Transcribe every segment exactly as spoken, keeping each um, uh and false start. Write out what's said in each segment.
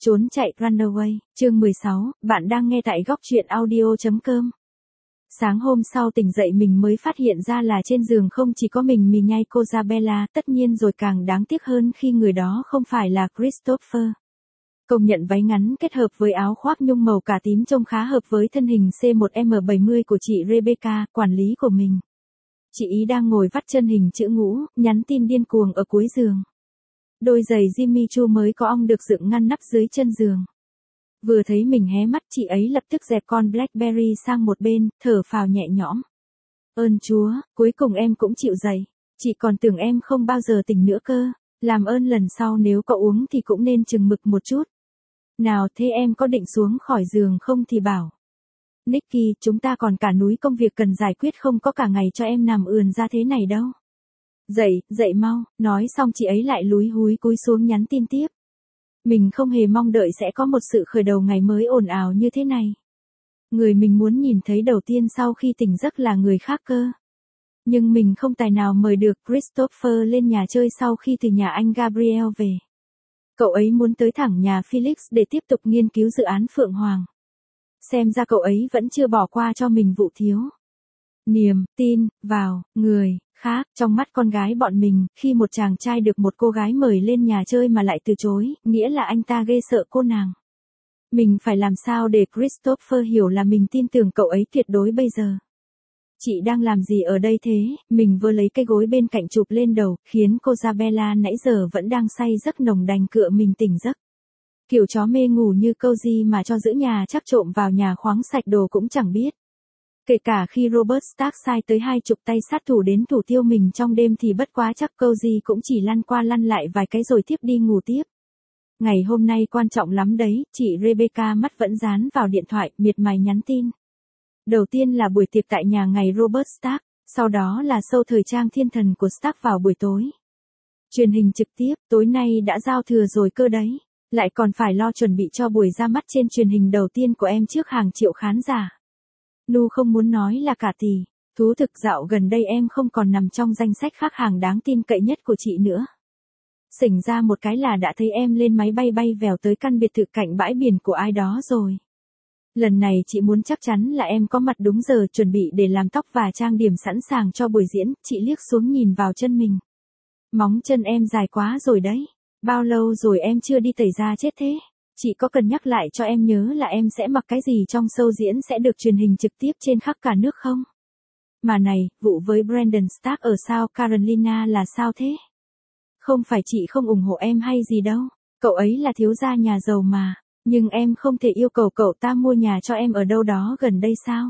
Trốn chạy Runaway, chương mười sáu, bạn đang nghe tại góc truyện audio chấm com. Sáng hôm sau tỉnh dậy mình mới phát hiện ra là trên giường không chỉ có mình mì nhai cô Isabella, tất nhiên rồi càng đáng tiếc hơn khi người đó không phải là Christopher. Công nhận váy ngắn kết hợp với áo khoác nhung màu cà tím trông khá hợp với thân hình C một M bảy mươi của chị Rebecca, quản lý của mình. Chị ý đang ngồi vắt chân hình chữ ngũ, nhắn tin điên cuồng ở cuối giường. Đôi giày Jimmy Choo mới có ong được dựng ngăn nắp dưới chân giường. Vừa thấy mình hé mắt chị ấy lập tức dẹp con Blackberry sang một bên, thở phào nhẹ nhõm. Ơn Chúa, cuối cùng em cũng chịu dậy. Chị còn tưởng em không bao giờ tỉnh nữa cơ. Làm ơn lần sau nếu có uống thì cũng nên chừng mực một chút. Nào thế em có định xuống khỏi giường không thì bảo. Nicky, chúng ta còn cả núi công việc cần giải quyết không có cả ngày cho em nằm ườn ra thế này đâu. Dậy, dậy mau, nói xong chị ấy lại lúi húi cúi xuống nhắn tin tiếp. Mình không hề mong đợi sẽ có một sự khởi đầu ngày mới ồn ào như thế này. Người mình muốn nhìn thấy đầu tiên sau khi tỉnh giấc là người khác cơ. Nhưng mình không tài nào mời được Christopher lên nhà chơi sau khi từ nhà anh Gabriel về. Cậu ấy muốn tới thẳng nhà Felix để tiếp tục nghiên cứu dự án Phượng Hoàng. Xem ra cậu ấy vẫn chưa bỏ qua cho mình vụ thiếu niềm tin vào người khác. Trong mắt con gái bọn mình, khi một chàng trai được một cô gái mời lên nhà chơi mà lại từ chối, nghĩa là anh ta ghê sợ cô nàng. Mình phải làm sao để Christopher hiểu là mình tin tưởng cậu ấy tuyệt đối bây giờ. Chị đang làm gì ở đây thế? Mình vừa lấy cái gối bên cạnh chụp lên đầu, khiến cô Isabella nãy giờ vẫn đang say giấc nồng đành cựa mình tỉnh giấc. Kiểu chó mê ngủ như câu gì mà cho giữ nhà chắc trộm vào nhà khoáng sạch đồ cũng chẳng biết. Kể cả khi Robert Stark sai tới hai chục tay sát thủ đến thủ tiêu mình trong đêm thì bất quá chắc câu gì cũng chỉ lăn qua lăn lại vài cái rồi tiếp đi ngủ tiếp. Ngày hôm nay quan trọng lắm đấy, chị Rebecca mắt vẫn dán vào điện thoại, miệt mài nhắn tin. Đầu tiên là buổi tiệc tại nhà ngày Robert Stark, sau đó là show thời trang thiên thần của Stark vào buổi tối. Truyền hình trực tiếp, tối nay đã giao thừa rồi cơ đấy. Lại còn phải lo chuẩn bị cho buổi ra mắt trên truyền hình đầu tiên của em trước hàng triệu khán giả. Nu không muốn nói là cả tỷ. Thú thực dạo gần đây em không còn nằm trong danh sách khách hàng đáng tin cậy nhất của chị nữa. Xỉnh ra một cái là đã thấy em lên máy bay bay vèo tới căn biệt thự cạnh bãi biển của ai đó rồi. Lần này chị muốn chắc chắn là em có mặt đúng giờ chuẩn bị để làm tóc và trang điểm sẵn sàng cho buổi diễn. Chị liếc xuống nhìn vào chân mình. Móng chân em dài quá rồi đấy. Bao lâu rồi em chưa đi tẩy da chết thế? Chị có cần nhắc lại cho em nhớ là em sẽ mặc cái gì trong show diễn sẽ được truyền hình trực tiếp trên khắp cả nước không? Mà này, vụ với Brandon Stark ở South Carolina là sao thế? Không phải chị không ủng hộ em hay gì đâu. Cậu ấy là thiếu gia nhà giàu mà. Nhưng em không thể yêu cầu cậu ta mua nhà cho em ở đâu đó gần đây sao?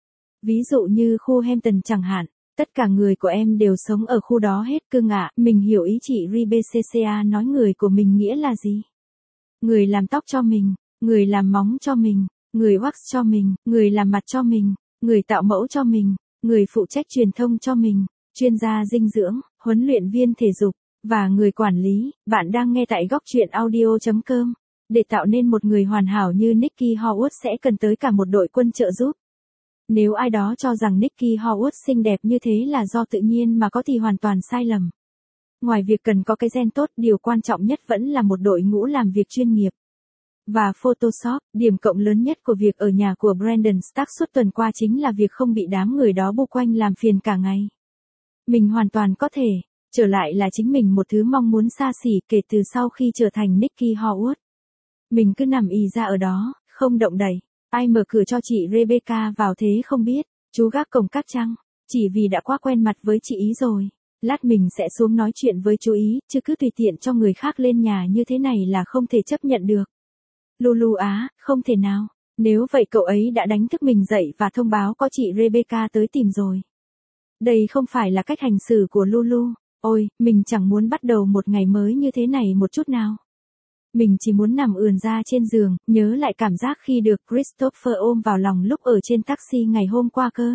Ví dụ như khu Hampton chẳng hạn. Tất cả người của em đều sống ở khu đó hết cưng ạ. Mình hiểu ý chị Rebecca nói người của mình nghĩa là gì? Người làm tóc cho mình, người làm móng cho mình, người wax cho mình, người làm mặt cho mình, người tạo mẫu cho mình, người phụ trách truyền thông cho mình, chuyên gia dinh dưỡng, huấn luyện viên thể dục, và người quản lý. Bạn đang nghe tại góc truyện audio chấm com. Để tạo nên một người hoàn hảo như Nicky Howard sẽ cần tới cả một đội quân trợ giúp. Nếu ai đó cho rằng Nicky Howard xinh đẹp như thế là do tự nhiên mà có thì hoàn toàn sai lầm. Ngoài việc cần có cái gen tốt, điều quan trọng nhất vẫn là một đội ngũ làm việc chuyên nghiệp. Và Photoshop, điểm cộng lớn nhất của việc ở nhà của Brandon Stark suốt tuần qua chính là việc không bị đám người đó bu quanh làm phiền cả ngày. Mình hoàn toàn có thể trở lại là chính mình, một thứ mong muốn xa xỉ kể từ sau khi trở thành Nicky Howard. Mình cứ nằm ì ra ở đó, không động đậy. Ai mở cửa cho chị Rebecca vào thế không biết. Chú gác cổng cắt chăng? Chỉ vì đã quá quen mặt với chị ý rồi. Lát mình sẽ xuống nói chuyện với chú ý, chứ cứ tùy tiện cho người khác lên nhà như thế này là không thể chấp nhận được. Lulu á, không thể nào. Nếu vậy cậu ấy đã đánh thức mình dậy và thông báo có chị Rebecca tới tìm rồi. Đây không phải là cách hành xử của Lulu. Ôi, mình chẳng muốn bắt đầu một ngày mới như thế này một chút nào. Mình chỉ muốn nằm ườn ra trên giường, nhớ lại cảm giác khi được Christopher ôm vào lòng lúc ở trên taxi ngày hôm qua cơ.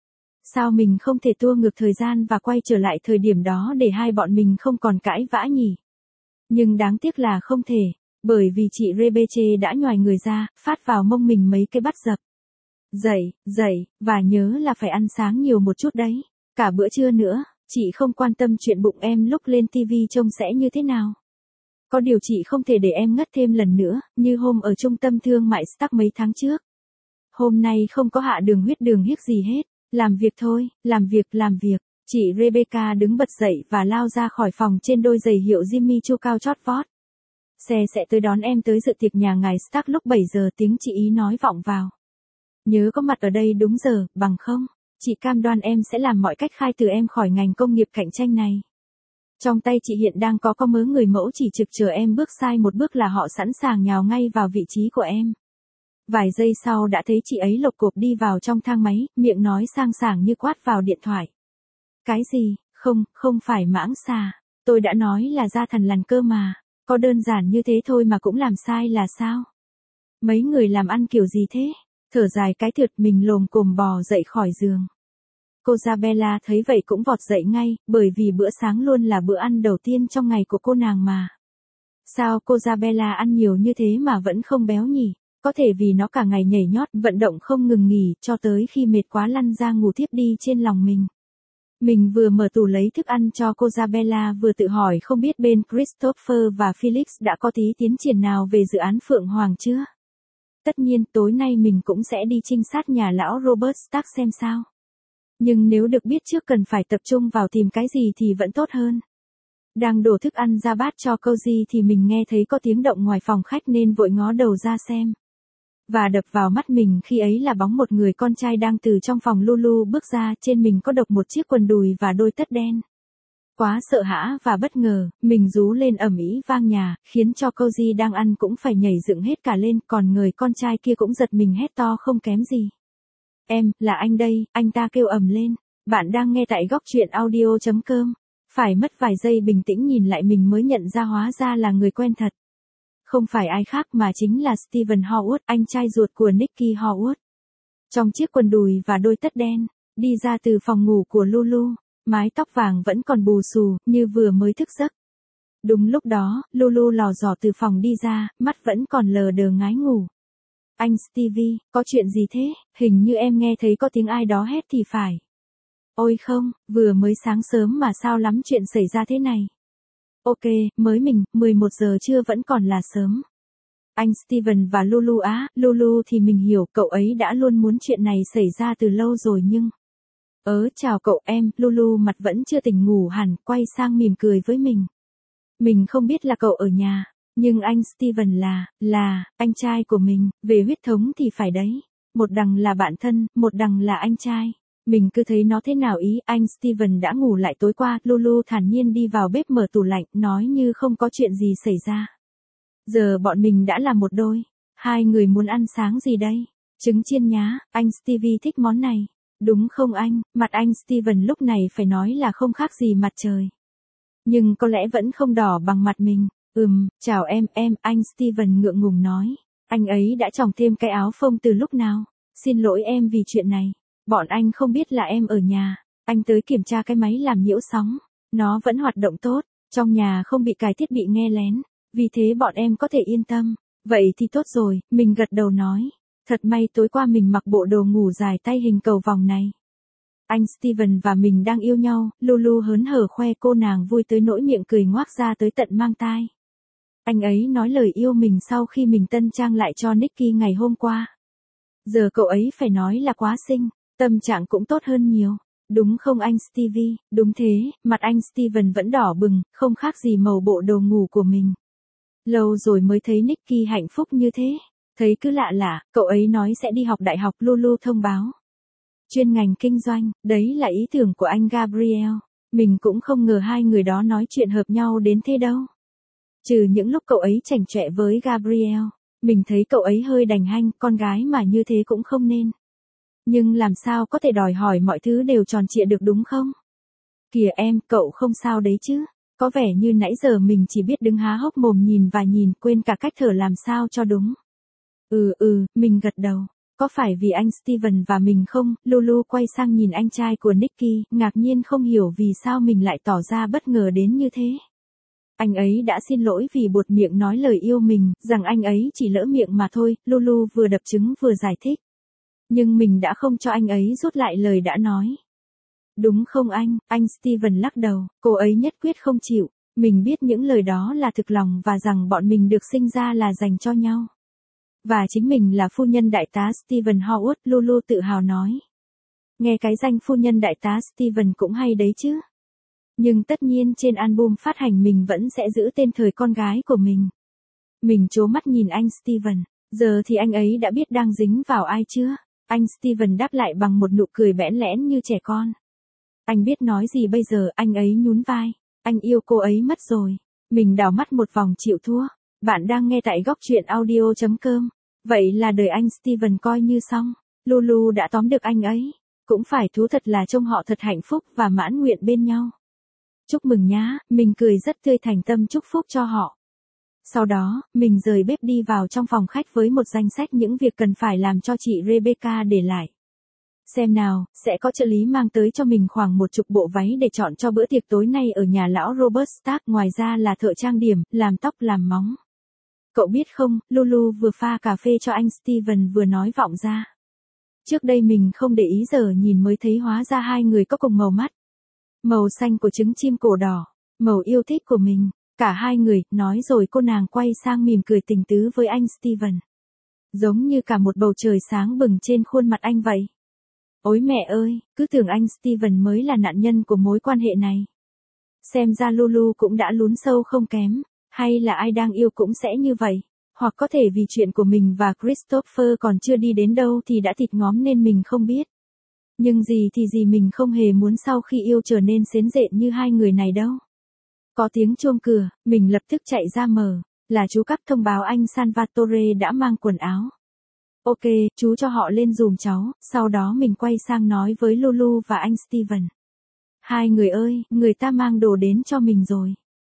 Sao mình không thể tua ngược thời gian và quay trở lại thời điểm đó để hai bọn mình không còn cãi vã nhỉ? Nhưng đáng tiếc là không thể, bởi vì chị Rebecca đã nhoài người ra, phát vào mông mình mấy cái bắt dập. Dậy, dậy, và nhớ là phải ăn sáng nhiều một chút đấy. Cả bữa trưa nữa, chị không quan tâm chuyện bụng em lúc lên ti vi trông sẽ như thế nào. Có điều chị không thể để em ngất thêm lần nữa, như hôm ở trung tâm thương mại Stark mấy tháng trước. Hôm nay không có hạ đường huyết đường hiếc gì hết. Làm việc thôi, làm việc, làm việc. Chị Rebecca đứng bật dậy và lao ra khỏi phòng trên đôi giày hiệu Jimmy Choo cao chót vót. Xe sẽ tới đón em tới dự tiệc nhà ngài Stark lúc bảy giờ, tiếng chị ý nói vọng vào. Nhớ có mặt ở đây đúng giờ, bằng không, chị cam đoan em sẽ làm mọi cách khai trừ em khỏi ngành công nghiệp cạnh tranh này. Trong tay chị hiện đang có có mớ người mẫu chỉ trực chờ em bước sai một bước là họ sẵn sàng nhào ngay vào vị trí của em. Vài giây sau đã thấy chị ấy lộc cộp đi vào trong thang máy, miệng nói sang sảng như quát vào điện thoại. Cái gì, không, không phải mãng xà, tôi đã nói là gia thần lằn cơ mà, có đơn giản như thế thôi mà cũng làm sai là sao? Mấy người làm ăn kiểu gì thế? Thở dài cái thượt mình lồm cồm bò dậy khỏi giường. Cô Isabella thấy vậy cũng vọt dậy ngay, bởi vì bữa sáng luôn là bữa ăn đầu tiên trong ngày của cô nàng mà. Sao cô Isabella ăn nhiều như thế mà vẫn không béo nhỉ? Có thể vì nó cả ngày nhảy nhót, vận động không ngừng nghỉ, cho tới khi mệt quá lăn ra ngủ thiếp đi trên lòng mình. Mình vừa mở tủ lấy thức ăn cho cô Isabella vừa tự hỏi không biết bên Christopher và Felix đã có tí tiến triển nào về dự án Phượng Hoàng chưa? Tất nhiên tối nay mình cũng sẽ đi trinh sát nhà lão Robert Stark xem sao. Nhưng nếu được biết trước cần phải tập trung vào tìm cái gì thì vẫn tốt hơn. Đang đổ thức ăn ra bát cho Cozy thì mình nghe thấy có tiếng động ngoài phòng khách nên vội ngó đầu ra xem. Và đập vào mắt mình khi ấy là bóng một người con trai đang từ trong phòng Lulu bước ra, trên mình có độc một chiếc quần đùi và đôi tất đen. Quá sợ hãi và bất ngờ, mình rú lên ầm ĩ vang nhà, khiến cho Cozy đang ăn cũng phải nhảy dựng hết cả lên, còn người con trai kia cũng giật mình hét to không kém gì. Em, là anh đây, anh ta kêu ầm lên. Bạn đang nghe tại góc truyện audio chấm com. Phải mất vài giây bình tĩnh nhìn lại mình mới nhận ra hóa ra là người quen thật. Không phải ai khác mà chính là Stephen Howard, anh trai ruột của Nicky Howard. Trong chiếc quần đùi và đôi tất đen, đi ra từ phòng ngủ của Lulu, mái tóc vàng vẫn còn bù xù, như vừa mới thức giấc. Đúng lúc đó, Lulu lò dò từ phòng đi ra, mắt vẫn còn lờ đờ ngái ngủ. Anh Stevie, có chuyện gì thế? Hình như em nghe thấy có tiếng ai đó hét thì phải. Ôi không, vừa mới sáng sớm mà sao lắm chuyện xảy ra thế này. Ok, mới mình, mười một giờ trưa vẫn còn là sớm. Anh Steven và Lulu á, Lulu thì mình hiểu cậu ấy đã luôn muốn chuyện này xảy ra từ lâu rồi nhưng... Ớ chào cậu em, Lulu mặt vẫn chưa tỉnh ngủ hẳn, quay sang mỉm cười với mình. Mình không biết là cậu ở nhà, nhưng anh Steven là, là, anh trai của mình, về huyết thống thì phải đấy. Một đằng là bạn thân, một đằng là anh trai. Mình cứ thấy nó thế nào ý, anh Steven đã ngủ lại tối qua, Lulu thản nhiên đi vào bếp mở tủ lạnh, nói như không có chuyện gì xảy ra. Giờ bọn mình đã là một đôi. Hai người muốn ăn sáng gì đây? Trứng chiên nhá, anh Stevie thích món này. Đúng không anh? Mặt anh Steven lúc này phải nói là không khác gì mặt trời. Nhưng có lẽ vẫn không đỏ bằng mặt mình. Ừm, chào em, em, anh Steven ngượng ngùng nói. Anh ấy đã chòng thêm cái áo phông từ lúc nào? Xin lỗi em vì chuyện này. Bọn anh không biết là em ở nhà. Anh tới kiểm tra cái máy làm nhiễu sóng. Nó vẫn hoạt động tốt. Trong nhà không bị cài thiết bị nghe lén. Vì thế bọn em có thể yên tâm. Vậy thì tốt rồi, mình gật đầu nói. Thật may tối qua mình mặc bộ đồ ngủ dài tay hình cầu vòng này. Anh Steven và mình đang yêu nhau, Lulu hớn hở khoe cô nàng vui tới nỗi miệng cười ngoác ra tới tận mang tai. Anh ấy nói lời yêu mình sau khi mình tân trang lại cho Nicky ngày hôm qua. Giờ cậu ấy phải nói là quá xinh, tâm trạng cũng tốt hơn nhiều. Đúng không anh Stevie? Đúng thế, mặt anh Steven vẫn đỏ bừng, không khác gì màu bộ đồ ngủ của mình. Lâu rồi mới thấy Nicky hạnh phúc như thế. Thấy cứ lạ lạ, cậu ấy nói sẽ đi học đại học, Lulu thông báo. Chuyên ngành kinh doanh, đấy là ý tưởng của anh Gabriel. Mình cũng không ngờ hai người đó nói chuyện hợp nhau đến thế đâu. Trừ những lúc cậu ấy chảnh chọe với Gabriel, mình thấy cậu ấy hơi đành hanh, con gái mà như thế cũng không nên. Nhưng làm sao có thể đòi hỏi mọi thứ đều tròn trịa được đúng không? Kìa em, cậu không sao đấy chứ? Có vẻ như nãy giờ mình chỉ biết đứng há hốc mồm nhìn và nhìn, quên cả cách thở làm sao cho đúng. Ừ ừ, mình gật đầu. Có phải vì anh Steven và mình không? Lulu quay sang nhìn anh trai của Nicky, ngạc nhiên không hiểu vì sao mình lại tỏ ra bất ngờ đến như thế. Anh ấy đã xin lỗi vì buột miệng nói lời yêu mình, rằng anh ấy chỉ lỡ miệng mà thôi, Lulu vừa đập trứng vừa giải thích. Nhưng mình đã không cho anh ấy rút lại lời đã nói. Đúng không anh? Anh Steven lắc đầu, cô ấy nhất quyết không chịu. Mình biết những lời đó là thực lòng và rằng bọn mình được sinh ra là dành cho nhau. Và chính mình là phu nhân đại tá Steven Howard, Lulu tự hào nói. Nghe cái danh phu nhân đại tá Steven cũng hay đấy chứ. Nhưng tất nhiên trên album phát hành mình vẫn sẽ giữ tên thời con gái của mình. Mình trố mắt nhìn anh Steven, giờ thì anh ấy đã biết đang dính vào ai chưa? Anh Steven đáp lại bằng một nụ cười bẽn lẽn như trẻ con. Anh biết nói gì bây giờ, anh ấy nhún vai. Anh yêu cô ấy mất rồi. Mình đảo mắt một vòng chịu thua. Bạn đang nghe tại góc truyện audio chấm com. Vậy là đời anh Steven coi như xong. Lulu đã tóm được anh ấy. Cũng phải thú thật là trông họ thật hạnh phúc và mãn nguyện bên nhau. Chúc mừng nhá, mình cười rất tươi thành tâm chúc phúc cho họ. Sau đó, mình rời bếp đi vào trong phòng khách với một danh sách những việc cần phải làm cho chị Rebecca để lại. Xem nào, sẽ có trợ lý mang tới cho mình khoảng một chục bộ váy để chọn cho bữa tiệc tối nay ở nhà lão Robert Stark, ngoài ra là thợ trang điểm, làm tóc làm móng. Cậu biết không, Lulu vừa pha cà phê cho anh Steven vừa nói vọng ra. Trước đây mình không để ý, giờ nhìn mới thấy hóa ra hai người có cùng màu mắt. Màu xanh của trứng chim cổ đỏ, màu yêu thích của mình. Cả hai người, nói rồi cô nàng quay sang mỉm cười tình tứ với anh Steven. Giống như cả một bầu trời sáng bừng trên khuôn mặt anh vậy. Ôi mẹ ơi, cứ tưởng anh Steven mới là nạn nhân của mối quan hệ này. Xem ra Lulu cũng đã lún sâu không kém, hay là ai đang yêu cũng sẽ như vậy. Hoặc có thể vì chuyện của mình và Christopher còn chưa đi đến đâu thì đã thịt ngóm nên mình không biết. Nhưng gì thì gì, mình không hề muốn sau khi yêu trở nên xến rện như hai người này đâu. Có tiếng chuông cửa, mình lập tức chạy ra mở, là chú Cắp thông báo anh Salvatore đã mang quần áo. Ok, chú cho họ lên giùm cháu, sau đó mình quay sang nói với Lulu và anh Steven. Hai người ơi, người ta mang đồ đến cho mình rồi.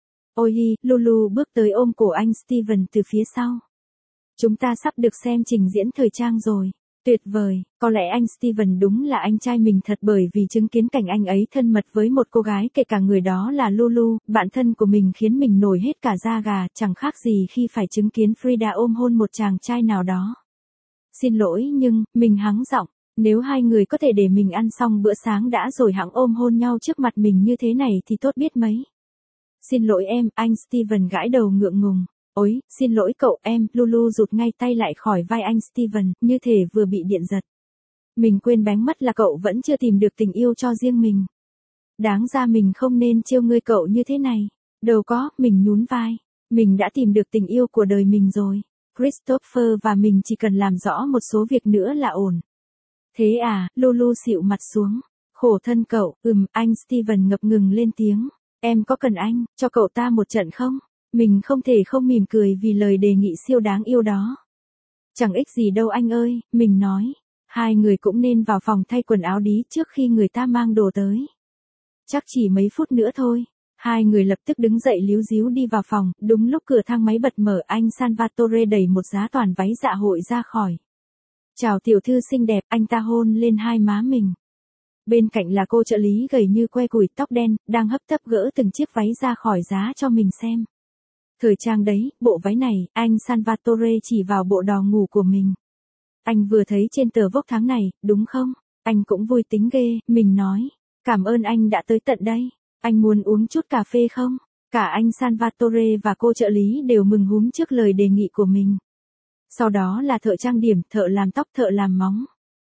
Ôi hi, Lulu bước tới ôm cổ anh Steven từ phía sau. Chúng ta sắp được xem trình diễn thời trang rồi. Tuyệt vời, có lẽ anh Steven đúng là anh trai mình thật, bởi vì chứng kiến cảnh anh ấy thân mật với một cô gái, kể cả người đó là Lulu, bạn thân của mình, khiến mình nổi hết cả da gà, chẳng khác gì khi phải chứng kiến Frida ôm hôn một chàng trai nào đó. Xin lỗi nhưng, mình hắng giọng, nếu hai người có thể để mình ăn xong bữa sáng đã rồi hẵng ôm hôn nhau trước mặt mình như thế này thì tốt biết mấy. Xin lỗi em, anh Steven gãi đầu ngượng ngùng. Ôi, xin lỗi cậu em, Lulu rụt ngay tay lại khỏi vai anh Steven, như thể vừa bị điện giật. Mình quên bén mất là cậu vẫn chưa tìm được tình yêu cho riêng mình. Đáng ra mình không nên trêu ngươi cậu như thế này. Đâu có, mình nhún vai. Mình đã tìm được tình yêu của đời mình rồi. Christopher và mình chỉ cần làm rõ một số việc nữa là ổn. Thế à, Lulu xịu mặt xuống. Khổ thân cậu, ừm, anh Steven ngập ngừng lên tiếng. Em có cần anh, cho cậu ta một trận không? Mình không thể không mỉm cười vì lời đề nghị siêu đáng yêu đó. Chẳng ích gì đâu anh ơi, mình nói. Hai người cũng nên vào phòng thay quần áo đi trước khi người ta mang đồ tới. Chắc chỉ mấy phút nữa thôi. Hai người lập tức đứng dậy líu díu đi vào phòng, đúng lúc cửa thang máy bật mở, anh Salvatore đẩy một giá toàn váy dạ hội ra khỏi. Chào tiểu thư xinh đẹp, anh ta hôn lên hai má mình. Bên cạnh là cô trợ lý gầy như que củi, tóc đen, đang hấp tấp gỡ từng chiếc váy ra khỏi giá cho mình xem. Thời trang đấy, bộ váy này, anh Salvatore chỉ vào bộ đò ngủ của mình. Anh vừa thấy trên tờ Vogue tháng này, đúng không? Anh cũng vui tính ghê, mình nói. Cảm ơn anh đã tới tận đây. Anh muốn uống chút cà phê không? Cả anh Salvatore và cô trợ lý đều mừng húm trước lời đề nghị của mình. Sau đó là thợ trang điểm, thợ làm tóc, thợ làm móng.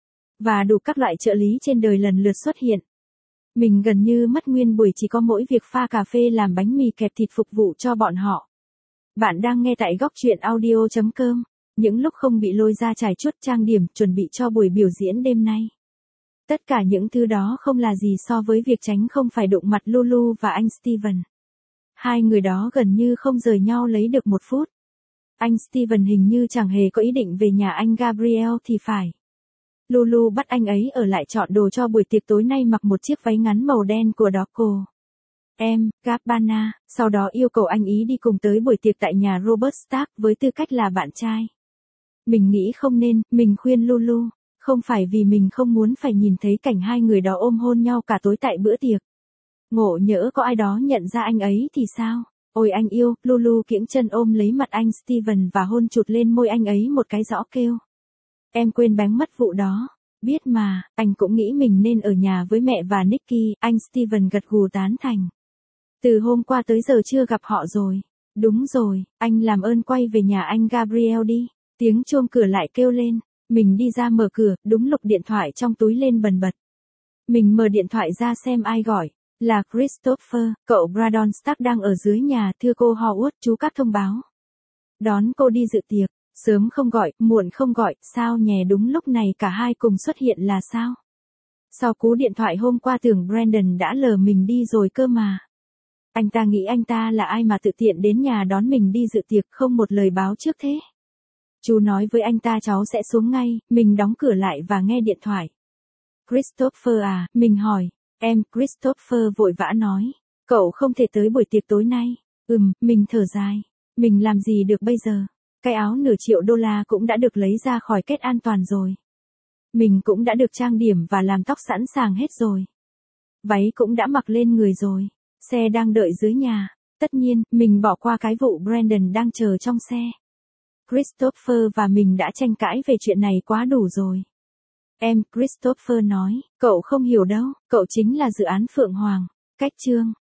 Và đủ các loại trợ lý trên đời lần lượt xuất hiện. Mình gần như mất nguyên buổi chỉ có mỗi việc pha cà phê, làm bánh mì kẹp thịt phục vụ cho bọn họ. Bạn đang nghe tại góc truyện audio chấm com. Những lúc không bị lôi ra trải chuốt, trang điểm, chuẩn bị cho buổi biểu diễn đêm nay. Tất cả những thứ đó không là gì so với việc tránh không phải đụng mặt Lulu và anh Steven. Hai người đó gần như không rời nhau lấy được một phút. Anh Steven hình như chẳng hề có ý định về nhà anh Gabriel thì phải. Lulu bắt anh ấy ở lại chọn đồ cho buổi tiệc tối nay, mặc một chiếc váy ngắn màu đen của Doco em Gabbana, sau đó yêu cầu anh ý đi cùng tới buổi tiệc tại nhà Robert Stark với tư cách là bạn trai. Mình nghĩ không nên, mình khuyên Lulu, không phải vì mình không muốn phải nhìn thấy cảnh hai người đó ôm hôn nhau cả tối tại bữa tiệc. Ngộ nhỡ có ai đó nhận ra anh ấy thì sao? Ôi anh yêu, Lulu kiễng chân ôm lấy mặt anh Steven và hôn chụt lên môi anh ấy một cái rõ kêu. Em quên bén mất vụ đó. Biết mà, anh cũng nghĩ mình nên ở nhà với mẹ và Nicky, anh Steven gật gù tán thành. Từ hôm qua tới giờ chưa gặp họ rồi. Đúng rồi, anh làm ơn quay về nhà anh Gabriel đi. Tiếng chuông cửa lại kêu lên. Mình đi ra mở cửa, đúng lúc điện thoại trong túi lên bần bật. Mình mở điện thoại ra xem ai gọi. Là Christopher, cậu Brandon Stark đang ở dưới nhà, thưa cô Howard, chú các thông báo. Đón cô đi dự tiệc, sớm không gọi, muộn không gọi, sao nhè đúng lúc này cả hai cùng xuất hiện là sao? Sau cú điện thoại hôm qua tưởng Brandon đã lờ mình đi rồi cơ mà. Anh ta nghĩ anh ta là ai mà tự tiện đến nhà đón mình đi dự tiệc không một lời báo trước thế? Chú nói với anh ta cháu sẽ xuống ngay, mình đóng cửa lại và nghe điện thoại. Christopher à, mình hỏi. Em, Christopher vội vã nói. Cậu không thể tới buổi tiệc tối nay. Ừm, mình thở dài. Mình làm gì được bây giờ? Cái áo nửa triệu đô la cũng đã được lấy ra khỏi kết an toàn rồi. Mình cũng đã được trang điểm và làm tóc sẵn sàng hết rồi. Váy cũng đã mặc lên người rồi. Xe đang đợi dưới nhà. Tất nhiên, mình bỏ qua cái vụ Brandon đang chờ trong xe. Christopher và mình đã tranh cãi về chuyện này quá đủ rồi. Em, Christopher nói, cậu không hiểu đâu, cậu chính là dự án Phượng Hoàng. Cách chương.